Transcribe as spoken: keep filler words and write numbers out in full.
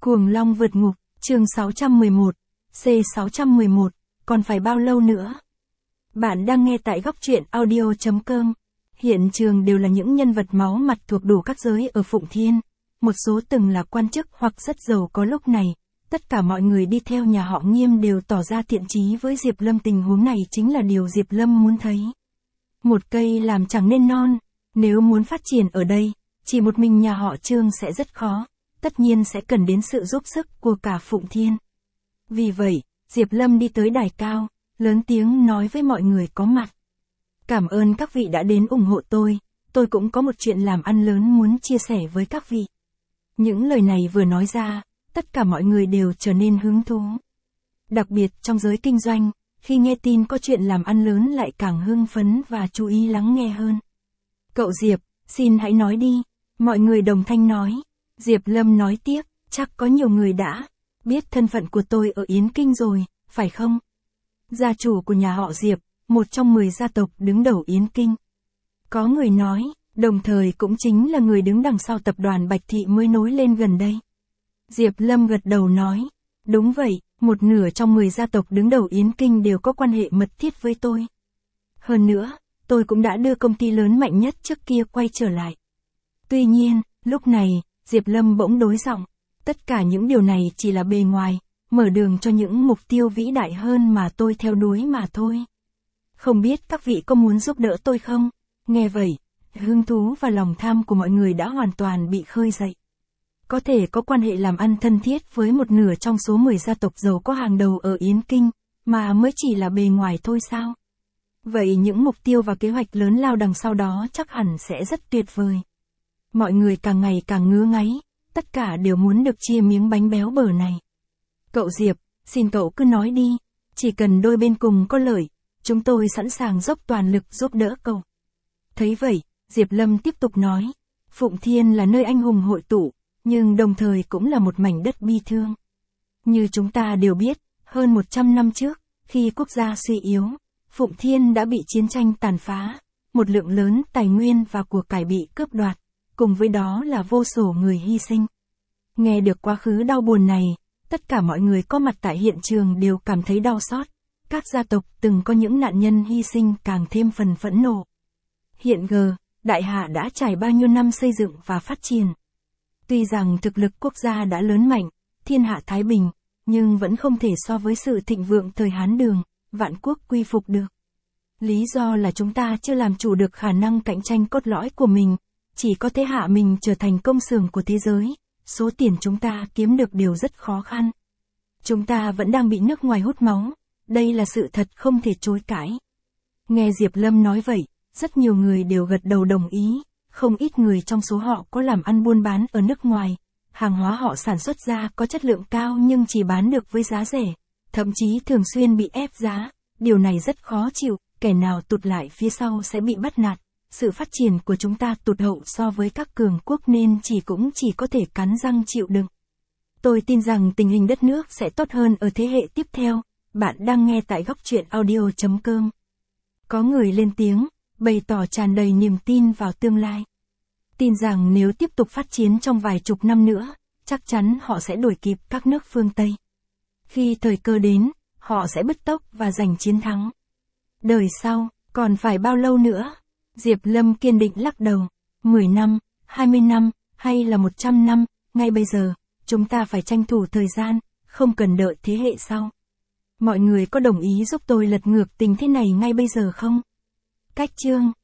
Cuồng Long vượt ngục, chương sáu trăm mười một, C sáu trăm mười một, còn phải bao lâu nữa? Bạn đang nghe tại góc truyện audio chấm com. Hiện trường đều là những nhân vật máu mặt thuộc đủ các giới ở Phụng Thiên. Một số từng là quan chức hoặc rất giàu có lúc này. Tất cả mọi người đi theo nhà họ Nghiêm đều tỏ ra thiện chí với Diệp Lâm. Tình huống này chính là điều Diệp Lâm muốn thấy. Một cây làm chẳng nên non. Nếu muốn phát triển ở đây, chỉ một mình nhà họ Trương sẽ rất khó. Tất nhiên sẽ cần đến sự giúp sức của cả Phụng Thiên. Vì vậy, Diệp Lâm đi tới đài cao, lớn tiếng nói với mọi người có mặt. Cảm ơn các vị đã đến ủng hộ tôi, tôi cũng có một chuyện làm ăn lớn muốn chia sẻ với các vị. Những lời này vừa nói ra, tất cả mọi người đều trở nên hứng thú. Đặc biệt trong giới kinh doanh, khi nghe tin có chuyện làm ăn lớn lại càng hưng phấn và chú ý lắng nghe hơn. Cậu Diệp, xin hãy nói đi, mọi người đồng thanh nói. Diệp Lâm nói tiếp, chắc có nhiều người đã biết thân phận của tôi ở Yến Kinh rồi, phải không? Gia chủ của nhà họ Diệp, một trong mười gia tộc đứng đầu Yến Kinh. Có người nói, đồng thời cũng chính là người đứng đằng sau tập đoàn Bạch Thị mới nối lên gần đây. Diệp Lâm gật đầu nói, đúng vậy, một nửa trong mười gia tộc đứng đầu Yến Kinh đều có quan hệ mật thiết với tôi. Hơn nữa, tôi cũng đã đưa công ty lớn mạnh nhất trước kia quay trở lại. Tuy nhiên, lúc này, Diệp Lâm bỗng đối giọng, tất cả những điều này chỉ là bề ngoài, mở đường cho những mục tiêu vĩ đại hơn mà tôi theo đuổi mà thôi. Không biết các vị có muốn giúp đỡ tôi không? Nghe vậy, hứng thú và lòng tham của mọi người đã hoàn toàn bị khơi dậy. Có thể có quan hệ làm ăn thân thiết với một nửa trong số mười gia tộc giàu có hàng đầu ở Yến Kinh, mà mới chỉ là bề ngoài thôi sao? Vậy những mục tiêu và kế hoạch lớn lao đằng sau đó chắc hẳn sẽ rất tuyệt vời. Mọi người càng ngày càng ngứa ngáy, tất cả đều muốn được chia miếng bánh béo bở này. Cậu Diệp, xin cậu cứ nói đi, chỉ cần đôi bên cùng có lợi, chúng tôi sẵn sàng dốc toàn lực giúp đỡ cậu. Thấy vậy, Diệp Lâm tiếp tục nói, Phụng Thiên là nơi anh hùng hội tụ, nhưng đồng thời cũng là một mảnh đất bi thương. Như chúng ta đều biết, hơn một trăm năm trước, khi quốc gia suy yếu, Phụng Thiên đã bị chiến tranh tàn phá, một lượng lớn tài nguyên và của cải bị cướp đoạt. Cùng với đó là vô số người hy sinh. Nghe được quá khứ đau buồn này, tất cả mọi người có mặt tại hiện trường đều cảm thấy đau xót. Các gia tộc từng có những nạn nhân hy sinh càng thêm phần phẫn nộ. Hiện giờ, Đại Hạ đã trải bao nhiêu năm xây dựng và phát triển. Tuy rằng thực lực quốc gia đã lớn mạnh, thiên hạ thái bình, nhưng vẫn không thể so với sự thịnh vượng thời Hán Đường, vạn quốc quy phục được. Lý do là chúng ta chưa làm chủ được khả năng cạnh tranh cốt lõi của mình. Chỉ có thế hạ mình trở thành công xưởng của thế giới, số tiền chúng ta kiếm được đều rất khó khăn. Chúng ta vẫn đang bị nước ngoài hút máu, đây là sự thật không thể chối cãi. Nghe Diệp Lâm nói vậy, rất nhiều người đều gật đầu đồng ý, không ít người trong số họ có làm ăn buôn bán ở nước ngoài. Hàng hóa họ sản xuất ra có chất lượng cao nhưng chỉ bán được với giá rẻ, thậm chí thường xuyên bị ép giá, điều này rất khó chịu, kẻ nào tụt lại phía sau sẽ bị bắt nạt. Sự phát triển của chúng ta tụt hậu so với các cường quốc nên chỉ cũng chỉ có thể cắn răng chịu đựng. Tôi tin rằng tình hình đất nước sẽ tốt hơn ở thế hệ tiếp theo. Bạn đang nghe tại góc truyện audio chấm com. Có người lên tiếng, bày tỏ tràn đầy niềm tin vào tương lai. Tin rằng nếu tiếp tục phát triển trong vài chục năm nữa, chắc chắn họ sẽ đuổi kịp các nước phương Tây. Khi thời cơ đến, họ sẽ bứt tốc và giành chiến thắng. Đời sau, còn phải bao lâu nữa? Diệp Lâm kiên định lắc đầu, mười năm, hai mươi năm, hay là một trăm năm, ngay bây giờ, chúng ta phải tranh thủ thời gian, không cần đợi thế hệ sau. Mọi người có đồng ý giúp tôi lật ngược tình thế này ngay bây giờ không? Cách chương